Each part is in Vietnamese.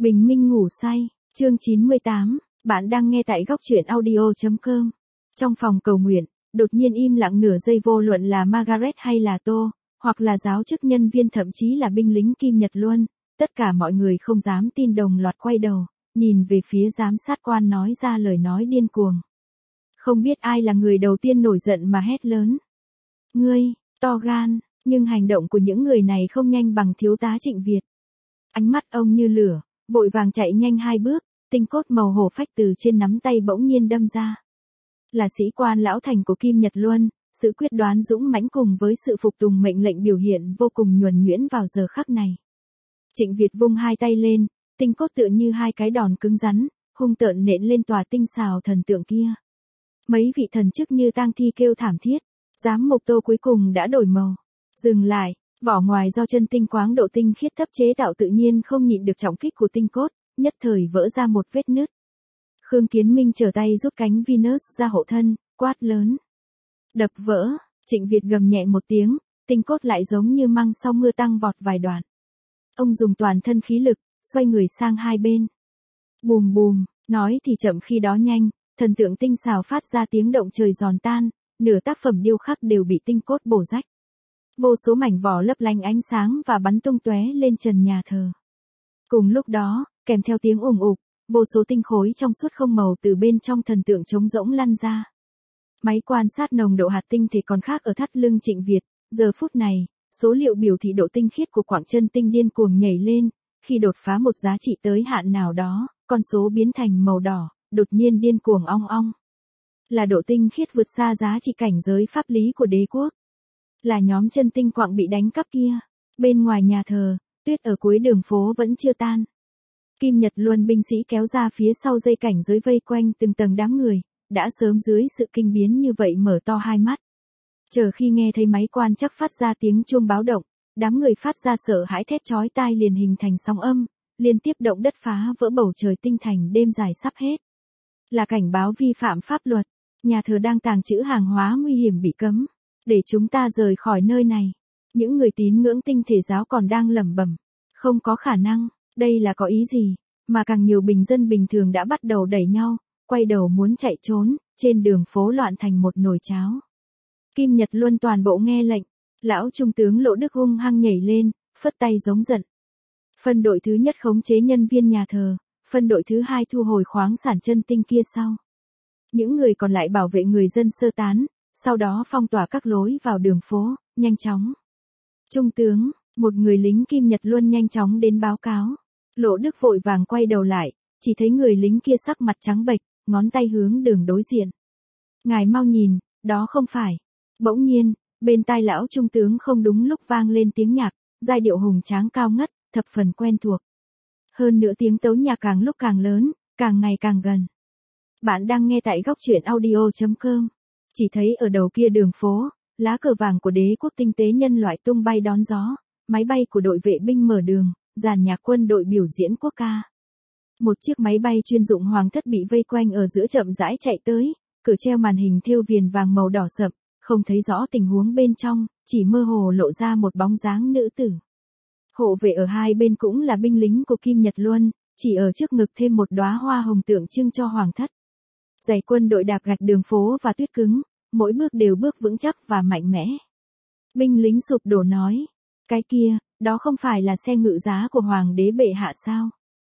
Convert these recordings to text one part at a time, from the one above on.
Bình minh ngủ say, chương 98, bạn đang nghe tại góc truyện audio.com. Trong phòng cầu nguyện, đột nhiên im lặng nửa giây, vô luận là Margaret hay là Tô, hoặc là giáo chức nhân viên, thậm chí là binh lính Kim Nhật Luân, tất cả mọi người không dám tin, đồng loạt quay đầu, nhìn về phía giám sát quan nói ra lời nói điên cuồng. Không biết ai là người đầu tiên nổi giận mà hét lớn. Ngươi, to gan, nhưng hành động của những người này không nhanh bằng thiếu tá Trịnh Việt. Ánh mắt ông như lửa, vội vàng chạy nhanh 2 bước, tinh cốt màu hổ phách từ trên nắm tay bỗng nhiên đâm ra. Là sĩ quan lão thành của Kim Nhật Luân, sự quyết đoán dũng mãnh cùng với sự phục tùng mệnh lệnh biểu hiện vô cùng nhuần nhuyễn vào giờ khắc này. Trịnh Việt vung 2 tay lên, tinh cốt tựa như 2 cái đòn cứng rắn, hung tợn nện lên tòa tinh xào thần tượng kia. Mấy vị thần chức như tang thi kêu thảm thiết, giám mục Tô cuối cùng đã đổi màu. Dừng lại, vỏ ngoài do chân tinh quáng độ tinh khiết thấp chế tạo tự nhiên không nhịn được trọng kích của tinh cốt, nhất thời vỡ ra một vết nứt. Khương Kiến Minh trở tay rút cánh Venus ra hộ thân, quát lớn. Đập vỡ, Trịnh Việt gầm nhẹ một tiếng, tinh cốt lại giống như măng sau mưa tăng vọt vài đoạn. Ông dùng toàn thân khí lực, xoay người sang hai bên. Bùm bùm, nói thì chậm khi đó nhanh, thần tượng tinh xào phát ra tiếng động trời giòn tan, nửa tác phẩm điêu khắc đều bị tinh cốt bổ rách. Vô số mảnh vỏ lấp lánh ánh sáng và bắn tung tóe lên trần nhà thờ. Cùng lúc đó, kèm theo tiếng ùng ục, vô số tinh khối trong suốt không màu từ bên trong thần tượng trống rỗng lăn ra. Máy quan sát nồng độ hạt tinh thể còn khác ở thắt lưng Trịnh Việt, giờ phút này, số liệu biểu thị độ tinh khiết của quặng chân tinh điên cuồng nhảy lên, khi đột phá một giá trị tới hạn nào đó, con số biến thành màu đỏ, đột nhiên điên cuồng ong ong. Là độ tinh khiết vượt xa giá trị cảnh giới pháp lý của đế quốc. Là nhóm chân tinh quặng bị đánh cắp kia. Bên ngoài nhà thờ, tuyết ở cuối đường phố vẫn chưa tan. Kim Nhật Luân binh sĩ kéo ra phía sau dây cảnh giới vây quanh từng tầng đám người, đã sớm dưới sự kinh biến như vậy mở to hai mắt. Chờ khi nghe thấy máy quan chắc phát ra tiếng chuông báo động, đám người phát ra sợ hãi thét chói tai liền hình thành sóng âm, liên tiếp động đất phá vỡ bầu trời tinh thành đêm dài sắp hết. Là cảnh báo vi phạm pháp luật, nhà thờ đang tàng trữ hàng hóa nguy hiểm bị cấm. Để chúng ta rời khỏi nơi này. Những người tín ngưỡng tinh thể giáo còn đang lẩm bẩm. Không có khả năng, đây là có ý gì, mà càng nhiều bình dân bình thường đã bắt đầu đẩy nhau, quay đầu muốn chạy trốn, trên đường phố loạn thành một nồi cháo. Kim Nhật Luân toàn bộ nghe lệnh, lão trung tướng Lỗ Đức hung hăng nhảy lên, phất tay giống giận. Phân đội thứ nhất khống chế nhân viên nhà thờ, phân đội thứ hai thu hồi khoáng sản chân tinh kia sau. Những người còn lại bảo vệ người dân sơ tán. Sau đó phong tỏa các lối vào đường phố, nhanh chóng. Trung tướng, một người lính Kim Nhật Luân nhanh chóng đến báo cáo. Lỗ Đức vội vàng quay đầu lại, chỉ thấy người lính kia sắc mặt trắng bệch, ngón tay hướng đường đối diện. Ngài mau nhìn, đó không phải. Bỗng nhiên, bên tai lão trung tướng không đúng lúc vang lên tiếng nhạc, giai điệu hùng tráng cao ngất, thập phần quen thuộc. Hơn nữa tiếng tấu nhạc càng lúc càng lớn, càng ngày càng gần. Bạn đang nghe tại góc truyện audio.com. Chỉ thấy ở đầu kia đường phố, lá cờ vàng của đế quốc tinh tế nhân loại tung bay đón gió, máy bay của đội vệ binh mở đường, dàn nhạc quân đội biểu diễn quốc ca. Một chiếc máy bay chuyên dụng hoàng thất bị vây quanh ở giữa chậm rãi chạy tới, cửa treo màn hình thêu viền vàng màu đỏ sậm, không thấy rõ tình huống bên trong, chỉ mơ hồ lộ ra một bóng dáng nữ tử. Hộ vệ ở hai bên cũng là binh lính của Kim Nhật Luân, chỉ ở trước ngực thêm một đóa hoa hồng tượng trưng cho hoàng thất. Giày quân đội đạp gạch đường phố và tuyết cứng, mỗi bước đều bước vững chắc và mạnh mẽ. Binh lính sụp đổ nói, cái kia, đó không phải là xe ngự giá của hoàng đế bệ hạ sao?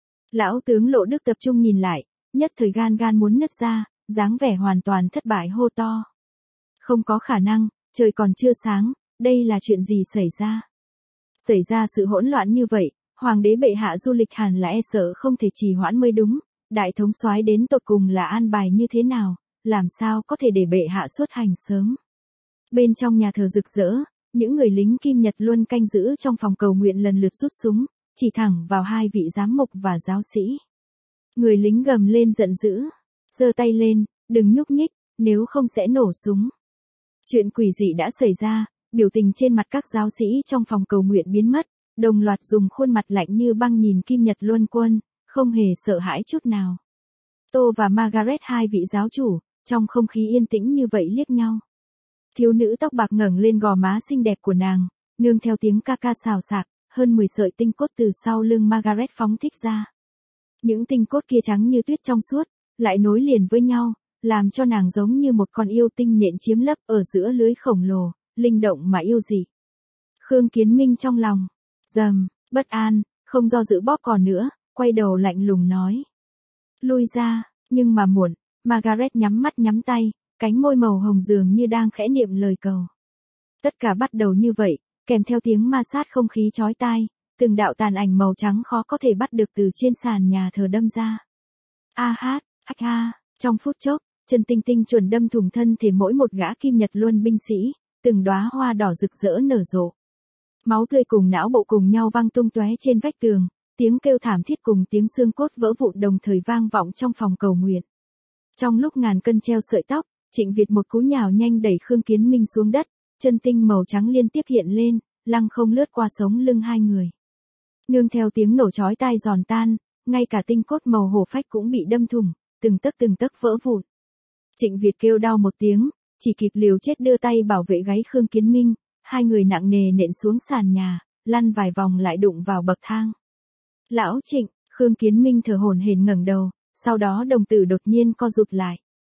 Lão tướng Lỗ Đức tập trung nhìn lại, nhất thời gan muốn nứt ra, dáng vẻ hoàn toàn thất bại hô to. Không có khả năng, trời còn chưa sáng, đây là chuyện gì xảy ra? Xảy ra sự hỗn loạn như vậy, hoàng đế bệ hạ du lịch hẳn là e sợ không thể trì hoãn mới đúng. Đại thống soái đến tột cùng là an bài như thế nào, làm sao có thể để bệ hạ xuất hành sớm. Bên trong nhà thờ rực rỡ, những người lính Kim Nhật Luân canh giữ trong phòng cầu nguyện lần lượt rút súng, chỉ thẳng vào hai vị giám mục và giáo sĩ. Người lính gầm lên giận dữ, giơ tay lên, đừng nhúc nhích, nếu không sẽ nổ súng. Chuyện quỷ dị đã xảy ra, biểu tình trên mặt các giáo sĩ trong phòng cầu nguyện biến mất, đồng loạt dùng khuôn mặt lạnh như băng nhìn Kim Nhật Luân quân. Không hề sợ hãi chút nào. Tô và Margaret, hai vị giáo chủ, trong không khí yên tĩnh như vậy liếc nhau. Thiếu nữ tóc bạc ngẩng lên gò má xinh đẹp của nàng, nương theo tiếng ca ca xào xạc, hơn 10 sợi tinh cốt từ sau lưng Margaret phóng thích ra. Những tinh cốt kia trắng như tuyết trong suốt, lại nối liền với nhau, làm cho nàng giống như một con yêu tinh nhện chiếm lấp ở giữa lưới khổng lồ, linh động mà yêu dị. Khương Kiến Minh trong lòng, bất an, không do dự bóp cò nữa, quay đầu lạnh lùng nói. Lui ra, nhưng mà muộn, Margaret nhắm mắt nhắm tay, cánh môi màu hồng dường như đang khẽ niệm lời cầu. Tất cả bắt đầu như vậy, kèm theo tiếng ma sát không khí chói tai, từng đạo tàn ảnh màu trắng khó có thể bắt được từ trên sàn nhà thờ đâm ra. Trong phút chốc, chân tinh tinh chuẩn đâm thủng thân thể mỗi một gã Kim Nhật Luân binh sĩ, từng đóa hoa đỏ rực rỡ nở rộ. Máu tươi cùng não bộ cùng nhau văng tung tóe trên vách tường, tiếng kêu thảm thiết cùng tiếng xương cốt vỡ vụn đồng thời vang vọng trong phòng cầu nguyện. Trong lúc ngàn cân treo sợi tóc, Trịnh Việt một cú nhào nhanh đẩy Khương Kiến Minh xuống đất, chân tinh màu trắng liên tiếp hiện lên, lăng không lướt qua sống lưng hai người. Nương theo tiếng nổ chói tai giòn tan, ngay cả tinh cốt màu hổ phách cũng bị đâm thủng, từng tấc vỡ vụn. Trịnh Việt kêu đau một tiếng, chỉ kịp liều chết đưa tay bảo vệ gáy Khương Kiến Minh, hai người nặng nề nện xuống sàn nhà, lăn vài vòng lại đụng vào bậc thang. Lão Trịnh, Khương Kiến Minh thở hổn hển ngẩng đầu, sau đó đồng tử đột nhiên co rụt lại.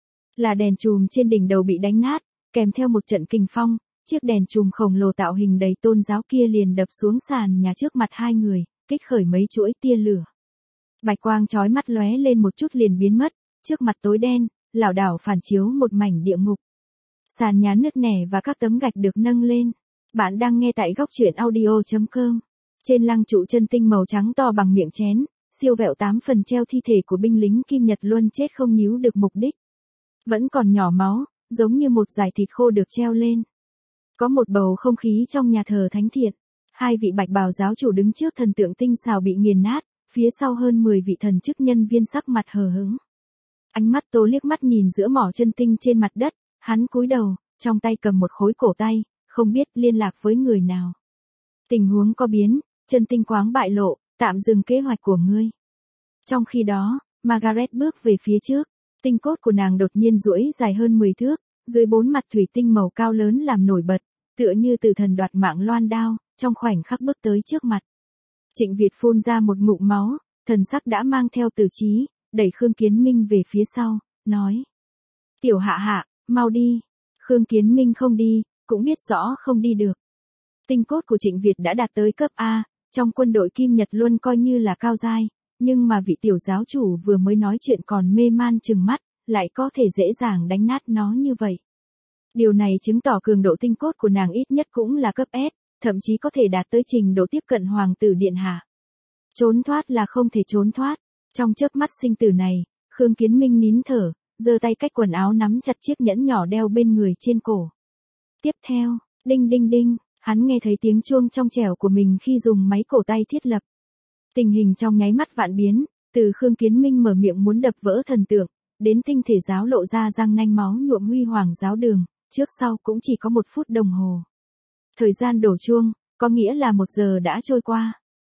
Là đèn chùm trên đỉnh đầu bị đánh nát, kèm theo một trận kình phong, chiếc đèn chùm khổng lồ tạo hình đầy tôn giáo kia liền đập xuống sàn nhà trước mặt hai người, kích khởi mấy chuỗi tia lửa. Bạch quang chói mắt lóe lên một chút liền biến mất, trước mặt tối đen, lảo đảo phản chiếu một mảnh địa ngục. Sàn nhà nứt nẻ và các tấm gạch được nâng lên. Bạn đang nghe tại góc truyện audio.com. Trên lăng trụ chân tinh màu trắng to bằng miệng chén, siêu vẹo 8 phần treo thi thể của binh lính Kim Nhật Luân chết không níu được mục đích. Vẫn còn nhỏ máu, giống như một dải thịt khô được treo lên. Có một bầu không khí trong nhà thờ thánh thiện. Hai vị bạch bào giáo chủ đứng trước thần tượng tinh xảo bị nghiền nát, phía sau hơn 10 vị thần chức nhân viên sắc mặt hờ hững. Ánh mắt Tố liếc mắt nhìn giữa mỏ chân tinh trên mặt đất, hắn cúi đầu, trong tay cầm một khối cổ tay, không biết liên lạc với người nào. Tình huống có biến, chân tinh quáng bại lộ, tạm dừng kế hoạch của ngươi. Trong khi đó, Margaret bước về phía trước, tinh cốt của nàng đột nhiên duỗi dài hơn 10 thước, dưới 4 mặt thủy tinh màu cao lớn làm nổi bật, tựa như từ thần đoạt mạng loan đao, trong khoảnh khắc bước tới trước mặt. Trịnh Việt phun ra một ngụm máu, thần sắc đã mang theo tử trí, đẩy Khương Kiến Minh về phía sau, nói. Tiểu hạ, mau đi. Khương Kiến Minh không đi, cũng biết rõ không đi được. Tinh cốt của Trịnh Việt đã đạt tới cấp A, trong quân đội Kim Nhật Luân coi như là cao giai, nhưng mà vị tiểu giáo chủ vừa mới nói chuyện còn mê man chừng mắt, lại có thể dễ dàng đánh nát nó như vậy. Điều này chứng tỏ cường độ tinh cốt của nàng ít nhất cũng là cấp S, thậm chí có thể đạt tới trình độ tiếp cận hoàng tử điện hạ. Trốn thoát là không thể trốn thoát. Trong chớp mắt sinh tử này, Khương Kiến Minh nín thở, giơ tay cách quần áo nắm chặt chiếc nhẫn nhỏ đeo bên người trên cổ. Tiếp theo, đinh đinh đinh, hắn nghe thấy tiếng chuông trong trẻo của mình khi dùng máy cổ tay thiết lập. Tình hình trong nháy mắt vạn biến, từ Khương Kiến Minh mở miệng muốn đập vỡ thần tượng, đến tinh thể giáo lộ ra răng nanh máu nhuộm huy hoàng giáo đường, trước sau cũng chỉ có 1 phút đồng hồ. Thời gian đổ chuông, có nghĩa là 1 giờ đã trôi qua.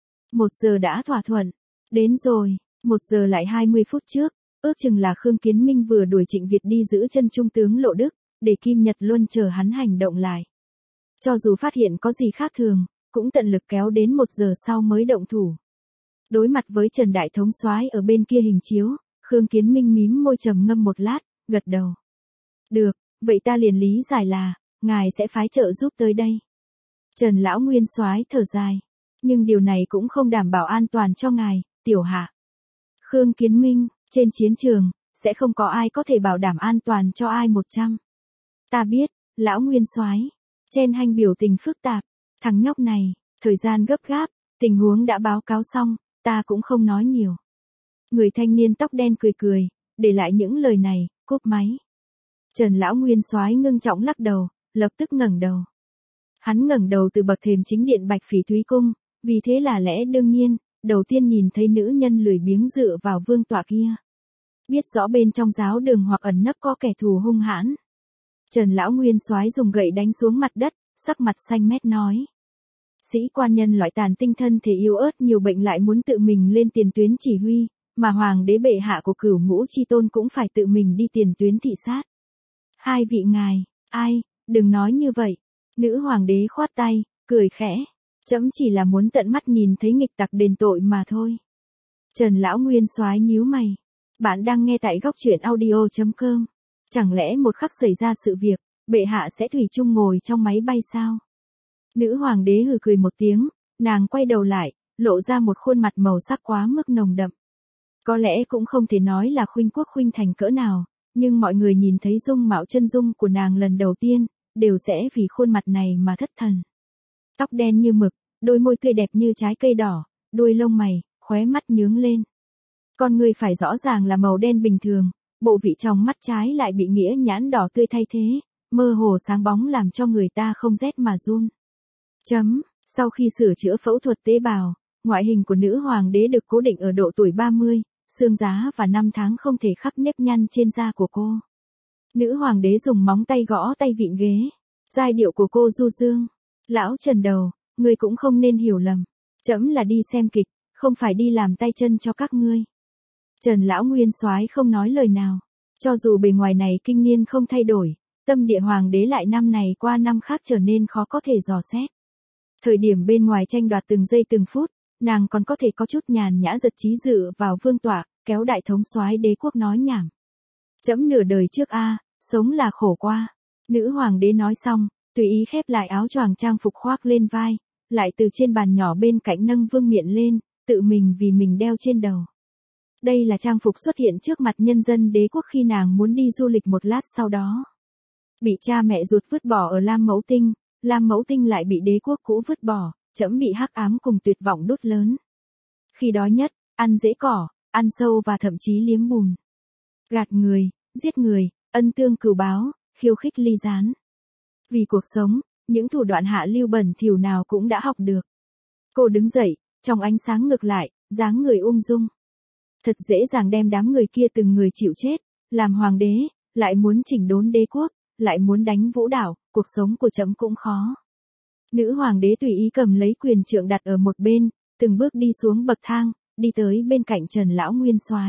1 giờ đã thỏa thuận. Đến rồi, 1 giờ lại 20 phút trước, ước chừng là Khương Kiến Minh vừa đuổi Trịnh Việt đi giữ chân trung tướng Lộ Đức, để Kim Nhật Luân chờ hắn hành động lại. Cho dù phát hiện có gì khác thường, cũng tận lực kéo đến 1 giờ sau mới động thủ. Đối mặt với Trần Đại Thống soái ở bên kia hình chiếu, Khương Kiến Minh mím môi trầm ngâm một lát, gật đầu. Được, vậy ta liền lý giải là, ngài sẽ phái trợ giúp tới đây. Trần Lão Nguyên soái thở dài. Nhưng điều này cũng không đảm bảo an toàn cho ngài, tiểu hạ. Khương Kiến Minh, trên chiến trường, sẽ không có ai có thể bảo đảm an toàn cho ai 100. Ta biết, Lão Nguyên soái. Chen Hanh biểu tình phức tạp. Thằng nhóc này, thời gian gấp gáp, tình huống đã báo cáo xong, ta cũng không nói nhiều. Người thanh niên tóc đen cười cười, để lại những lời này, cúp máy. Trần Lão Nguyên soái ngưng trọng lắc đầu, lập tức ngẩng đầu. Hắn ngẩng đầu từ bậc thềm chính điện Bạch Phỉ Thúy Cung, vì thế là lẽ đương nhiên, đầu tiên nhìn thấy nữ nhân lười biếng dựa vào vương tọa kia. Biết rõ bên trong giáo đường hoặc ẩn nấp có kẻ thù hung hãn. Trần Lão Nguyên soái dùng gậy đánh xuống mặt đất, sắc mặt xanh mét nói. Sĩ quan nhân loại tàn tinh thân thể yếu ớt nhiều bệnh lại muốn tự mình lên tiền tuyến chỉ huy, mà hoàng đế bệ hạ của Cửu Ngũ Chi Tôn cũng phải tự mình đi tiền tuyến thị sát. Hai vị ngài, ai, đừng nói như vậy. Nữ hoàng đế khoát tay, cười khẽ. Trẫm chỉ là muốn tận mắt nhìn thấy nghịch tặc đền tội mà thôi. Trần Lão Nguyên Soái nhíu mày. Bạn đang nghe tại góc truyện audio.com. Chẳng lẽ một khắc xảy ra sự việc, bệ hạ sẽ thủy chung ngồi trong máy bay sao? Nữ hoàng đế hừ cười một tiếng, nàng quay đầu lại, lộ ra một khuôn mặt màu sắc quá mức nồng đậm. Có lẽ cũng không thể nói là khuynh quốc khuynh thành cỡ nào, nhưng mọi người nhìn thấy dung mạo chân dung của nàng lần đầu tiên, đều sẽ vì khuôn mặt này mà thất thần. Tóc đen như mực, đôi môi tươi đẹp như trái cây đỏ, đuôi lông mày, khóe mắt nhướng lên. Con người phải rõ ràng là màu đen bình thường, bộ vị trong mắt trái lại bị nghĩa nhãn đỏ tươi thay thế, mơ hồ sáng bóng làm cho người ta không rét mà run. Sau khi sửa chữa phẫu thuật tế bào, ngoại hình của nữ hoàng đế được cố định ở độ tuổi 30, xương giá và năm tháng không thể khắc nếp nhăn trên da của cô. Nữ hoàng đế dùng móng tay gõ tay vịn ghế. Giai điệu của cô du dương. Lão Trần đầu, ngươi cũng không nên hiểu lầm. Trẫm là đi xem kịch, không phải đi làm tay chân cho các ngươi. Trần Lão Nguyên Soái không nói lời nào. Cho dù bề ngoài này kinh niên không thay đổi, tâm địa hoàng đế lại năm này qua năm khác trở nên khó có thể dò xét. Thời điểm bên ngoài tranh đoạt từng giây từng phút, nàng còn có thể có chút nhàn nhã giật trí dự vào vương tọa, kéo đại thống soái đế quốc nói nhảm. Trẫm nửa đời trước sống là khổ qua. Nữ hoàng đế nói xong, tùy ý khép lại áo choàng trang phục khoác lên vai, lại từ trên bàn nhỏ bên cạnh nâng vương miện lên, tự mình vì mình đeo trên đầu. Đây là trang phục xuất hiện trước mặt nhân dân đế quốc khi nàng muốn đi du lịch một lát sau đó. Bị cha mẹ ruột vứt bỏ ở Lam Mẫu Tinh, Lam Mẫu Tinh lại bị đế quốc cũ vứt bỏ, trẫm bị hắc ám cùng tuyệt vọng đốt lớn. Khi đói nhất, ăn rễ cỏ, ăn sâu và thậm chí liếm bùn. Gạt người, giết người, ân tương cừu báo, khiêu khích ly gián. Vì cuộc sống, những thủ đoạn hạ lưu bẩn thỉu nào cũng đã học được. Cô đứng dậy, trong ánh sáng ngược lại, dáng người ung dung. Thật dễ dàng đem đám người kia từng người chịu chết, làm hoàng đế, lại muốn chỉnh đốn đế quốc, lại muốn đánh Vũ Đảo, cuộc sống của trẫm cũng khó. Nữ hoàng đế tùy ý cầm lấy quyền trượng đặt ở một bên, từng bước đi xuống bậc thang, đi tới bên cạnh Trần Lão Nguyên Soái.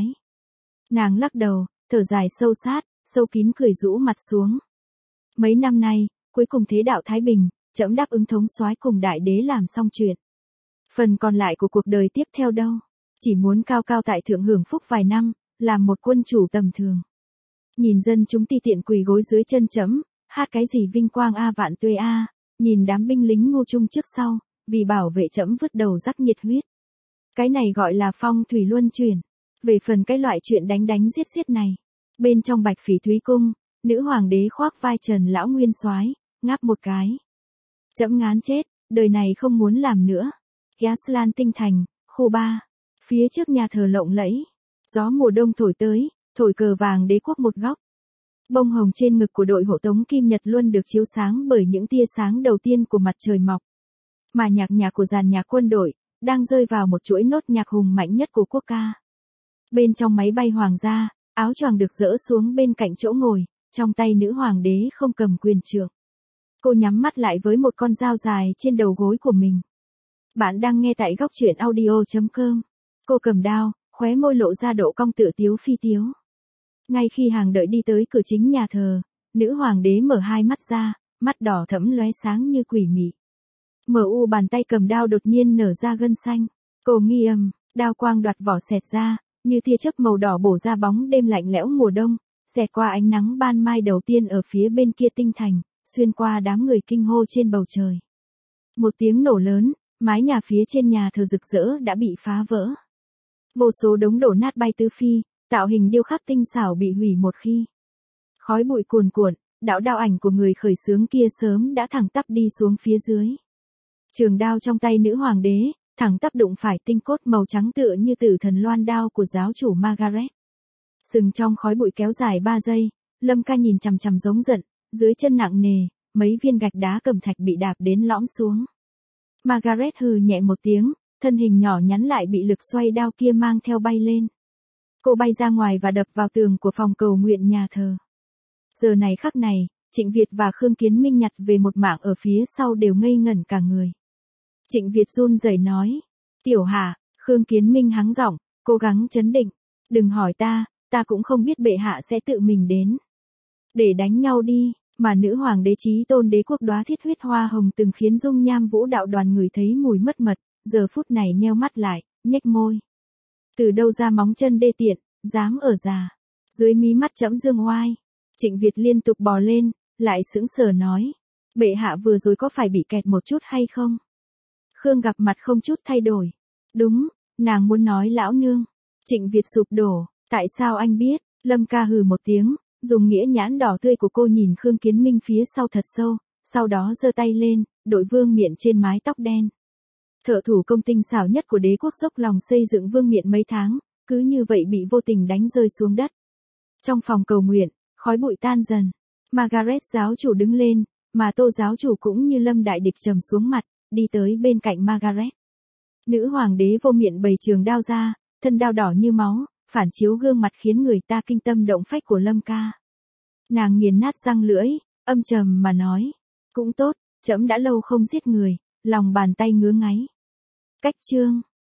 Nàng lắc đầu, thở dài sâu sát, sâu kín cười rũ mặt xuống. Mấy năm nay, cuối cùng thế đạo thái bình, trẫm đáp ứng thống soái cùng đại đế làm xong chuyện. Phần còn lại của cuộc đời tiếp theo đâu, chỉ muốn cao cao tại thượng hưởng phúc vài năm, làm một quân chủ tầm thường. Nhìn dân chúng ti tiện quỳ gối dưới chân trẫm, hát cái gì vinh quang vạn tuế nhìn đám binh lính ngu chung trước sau, vì bảo vệ trẫm vứt đầu rắc nhiệt huyết. Cái này gọi là phong thủy luân chuyển. Về phần cái loại chuyện đánh đánh giết giết này, bên trong Bạch Phỉ Thúy cung, nữ hoàng đế khoác vai Trần Lão Nguyên Soái, ngáp một cái. Trẫm ngán chết, đời này không muốn làm nữa. Gaslan Tinh Thành, khu 3, phía trước nhà thờ lộng lẫy, gió mùa đông thổi tới, thổi cờ vàng đế quốc một góc. Bông hồng trên ngực của đội hộ tống Kim Nhật luôn được chiếu sáng bởi những tia sáng đầu tiên của mặt trời mọc. Mà nhạc nhạc của dàn nhạc quân đội, đang rơi vào một chuỗi nốt nhạc hùng mạnh nhất của quốc ca. Bên trong máy bay hoàng gia, áo choàng được dỡ xuống bên cạnh chỗ ngồi, trong tay nữ hoàng đế không cầm quyền trượng. Cô nhắm mắt lại với một con dao dài trên đầu gối của mình. Bạn đang nghe tại góc truyện audio.com. Cô cầm đao, khóe môi lộ ra độ cong tựa tiếu phi tiếu. Ngay khi hàng đợi đi tới cửa chính nhà thờ, nữ hoàng đế mở hai mắt ra, mắt đỏ thẫm lóe sáng như quỷ mị. Bàn tay cầm đao đột nhiên nở ra gân xanh. Cô nghi đao quang đoạt vỏ xẹt ra, như tia chớp màu đỏ bổ ra bóng đêm lạnh lẽo mùa đông, xẹt qua ánh nắng ban mai đầu tiên ở phía bên kia tinh thành, xuyên qua đám người kinh hô trên bầu trời. Một tiếng nổ lớn, mái nhà phía trên nhà thờ rực rỡ đã bị phá vỡ. Vô số đống đổ nát bay tứ phi, tạo hình điêu khắc tinh xảo bị hủy một khi. Khói bụi cuồn cuộn, đạo ảnh của người khởi xướng kia sớm đã thẳng tắp đi xuống phía dưới. Trường đao trong tay nữ hoàng đế, thẳng tắp đụng phải tinh cốt màu trắng tựa như tử thần loan đao của giáo chủ Margaret. Sừng trong khói bụi kéo dài 3 giây, Lâm Ca nhìn chằm chằm giống giận, dưới chân nặng nề, mấy viên gạch đá cẩm thạch bị đạp đến lõm xuống. Margaret hừ nhẹ một tiếng, thân hình nhỏ nhắn lại bị lực xoay đao kia mang theo bay lên. Cô bay ra ngoài và đập vào tường của phòng cầu nguyện nhà thờ. Giờ này khắc này, Trịnh Việt và Khương Kiến Minh nhặt về một mảng ở phía sau đều ngây ngẩn cả người. Trịnh Việt run rẩy nói, tiểu Hà. Khương Kiến Minh hắng giọng, cố gắng trấn định, đừng hỏi ta cũng không biết bệ hạ sẽ tự mình đến. Để đánh nhau đi, mà nữ hoàng đế chí tôn đế quốc đóa thiết huyết hoa hồng từng khiến dung nham Vũ Đạo đoàn người thấy mùi mất mật, giờ phút này nheo mắt lại, nhếch môi. Từ đâu ra móng chân đê tiện, dám ở già. Dưới mí mắt trẫm dương oai. Trịnh Việt liên tục bò lên, lại sững sờ nói. Bệ hạ vừa rồi có phải bị kẹt một chút hay không? Khương gặp mặt không chút thay đổi. Đúng, nàng muốn nói lão nương. Trịnh Việt sụp đổ, tại sao anh biết? Lâm ca hừ một tiếng, dùng nghĩa nhãn đỏ tươi của cô nhìn Khương Kiến Minh phía sau thật sâu, sau đó giơ tay lên, đội vương miện trên mái tóc đen. Thợ thủ công tinh xảo nhất của đế quốc dốc lòng xây dựng vương miện mấy tháng, cứ như vậy bị vô tình đánh rơi xuống đất. Trong phòng cầu nguyện, khói bụi tan dần. Margaret giáo chủ đứng lên, mà Tô giáo chủ cũng như lâm đại địch trầm xuống mặt, đi tới bên cạnh Margaret. Nữ hoàng đế vô miện bày trường đao ra, thân đao đỏ như máu, phản chiếu gương mặt khiến người ta kinh tâm động phách của Lâm ca. Nàng nghiền nát răng lưỡi, âm trầm mà nói. Cũng tốt, trẫm đã lâu không giết người, lòng bàn tay ngứa ngáy. Cách chương.